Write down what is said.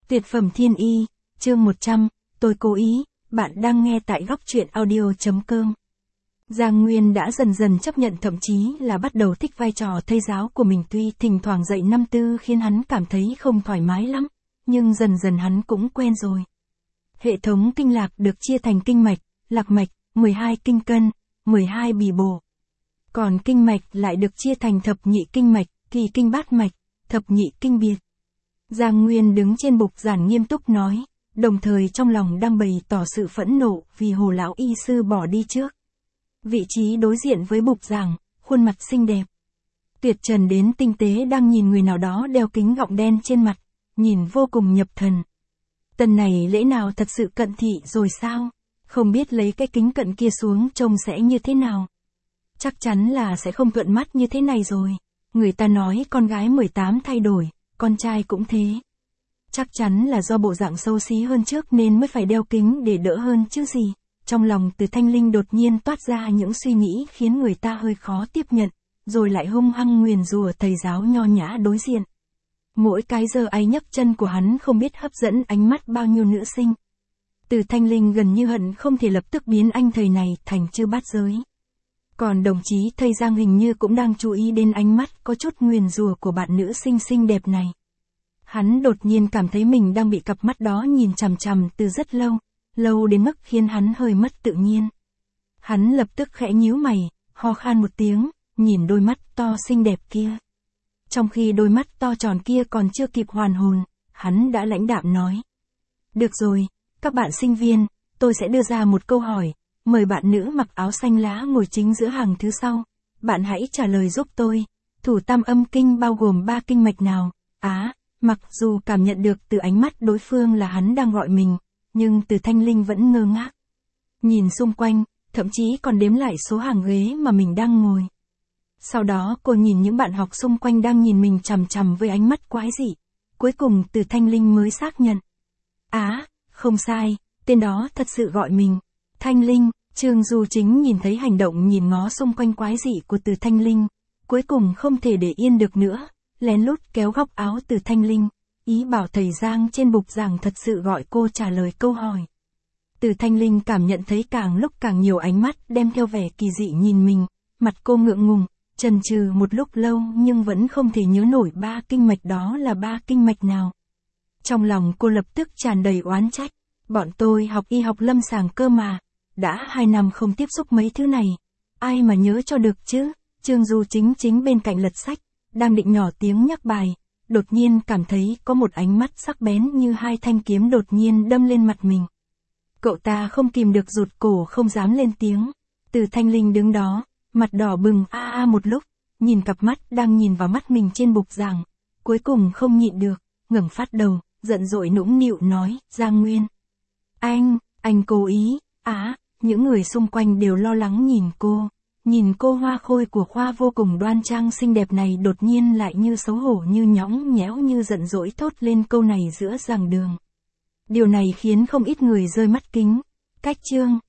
Tuyệt phẩm thiên y, chương 100, tôi cố ý, bạn đang nghe tại góc truyện audio.com. Giang Nguyên đã dần dần chấp nhận, thậm chí là bắt đầu thích vai trò thầy giáo của mình. Tuy thỉnh thoảng dạy năm tư khiến hắn cảm thấy không thoải mái lắm, nhưng dần dần hắn cũng quen rồi. Hệ thống kinh lạc được chia thành kinh mạch, lạc mạch, 12 kinh cân, 12 bì bổ. Còn kinh mạch lại được chia thành thập nhị kinh mạch, kỳ kinh bát mạch, thập nhị kinh biệt. Giang Nguyên đứng trên bục giảng nghiêm túc nói, đồng thời trong lòng đang bày tỏ sự phẫn nộ vì Hồ lão y sư bỏ đi trước. Vị trí đối diện với bục giảng, khuôn mặt xinh đẹp, tuyệt trần đến tinh tế đang nhìn người nào đó đeo kính gọng đen trên mặt, nhìn vô cùng nhập thần. Tần này lễ nào thật sự cận thị rồi sao? Không biết lấy cái kính cận kia xuống trông sẽ như thế nào? Chắc chắn là sẽ không thuận mắt như thế này rồi. Người ta nói con gái 18 thay đổi, con trai cũng thế. Chắc chắn là do bộ dạng xấu xí hơn trước nên mới phải đeo kính để đỡ hơn chứ gì. Trong lòng Từ Thanh Linh đột nhiên toát ra những suy nghĩ khiến người ta hơi khó tiếp nhận, rồi lại hung hăng nguyền rủa thầy giáo nho nhã đối diện. Mỗi cái giơ áy nhấc chân của hắn không biết hấp dẫn ánh mắt bao nhiêu nữ sinh. Từ Thanh Linh gần như hận không thể lập tức biến anh thầy này thành chư bát giới. Còn đồng chí thầy Giang hình như cũng đang chú ý đến ánh mắt có chút nguyền rủa của bạn nữ sinh xinh đẹp này. Hắn đột nhiên cảm thấy mình đang bị cặp mắt đó nhìn chằm chằm từ rất lâu, lâu đến mức khiến hắn hơi mất tự nhiên. Hắn lập tức khẽ nhíu mày, ho khan một tiếng, nhìn đôi mắt to xinh đẹp kia. Trong khi đôi mắt to tròn kia còn chưa kịp hoàn hồn, hắn đã lãnh đạm nói. Được rồi, các bạn sinh viên, tôi sẽ đưa ra một câu hỏi. Mời bạn nữ mặc áo xanh lá ngồi chính giữa hàng thứ sau. Bạn hãy trả lời giúp tôi. Thủ tam âm kinh bao gồm 3 kinh mạch nào? Mặc dù cảm nhận được từ ánh mắt đối phương là hắn đang gọi mình, nhưng Từ Thanh Linh vẫn ngơ ngác. Nhìn xung quanh, thậm chí còn đếm lại số hàng ghế mà mình đang ngồi. Sau đó cô nhìn những bạn học xung quanh đang nhìn mình chằm chằm với ánh mắt quái dị. Cuối cùng Từ Thanh Linh mới xác nhận. Không sai, tên đó thật sự gọi mình. Thanh Linh. Trương Du Chính nhìn thấy hành động nhìn ngó xung quanh quái dị của Từ Thanh Linh, cuối cùng không thể để yên được nữa, lén lút kéo góc áo Từ Thanh Linh, ý bảo thầy Giang trên bục giảng thật sự gọi cô trả lời câu hỏi. Từ Thanh Linh cảm nhận thấy càng lúc càng nhiều ánh mắt đem theo vẻ kỳ dị nhìn mình, mặt cô ngượng ngùng, chần chừ một lúc lâu nhưng vẫn không thể nhớ nổi 3 kinh mạch đó là 3 kinh mạch nào. Trong lòng cô lập tức tràn đầy oán trách, bọn tôi học y học lâm sàng cơ mà. Đã 2 năm không tiếp xúc mấy thứ này, ai mà nhớ cho được chứ. Trương Du chính bên cạnh lật sách, đang định nhỏ tiếng nhắc bài, đột nhiên cảm thấy có một ánh mắt sắc bén như 2 thanh kiếm đột nhiên đâm lên mặt mình. Cậu ta không kìm được rụt cổ không dám lên tiếng. Từ Thanh Linh đứng đó, mặt đỏ bừng một lúc, nhìn cặp mắt đang nhìn vào mắt mình trên bục giảng, cuối cùng không nhịn được, ngẩng phát đầu, giận dỗi nũng nịu nói, Giang Nguyên. Anh cố ý. Những người xung quanh đều lo lắng nhìn cô hoa khôi của khoa vô cùng đoan trang xinh đẹp này đột nhiên lại như xấu hổ như nhõng nhẽo như giận dỗi thốt lên câu này giữa giảng đường. Điều này khiến không ít người rơi mắt kính. Cách chương,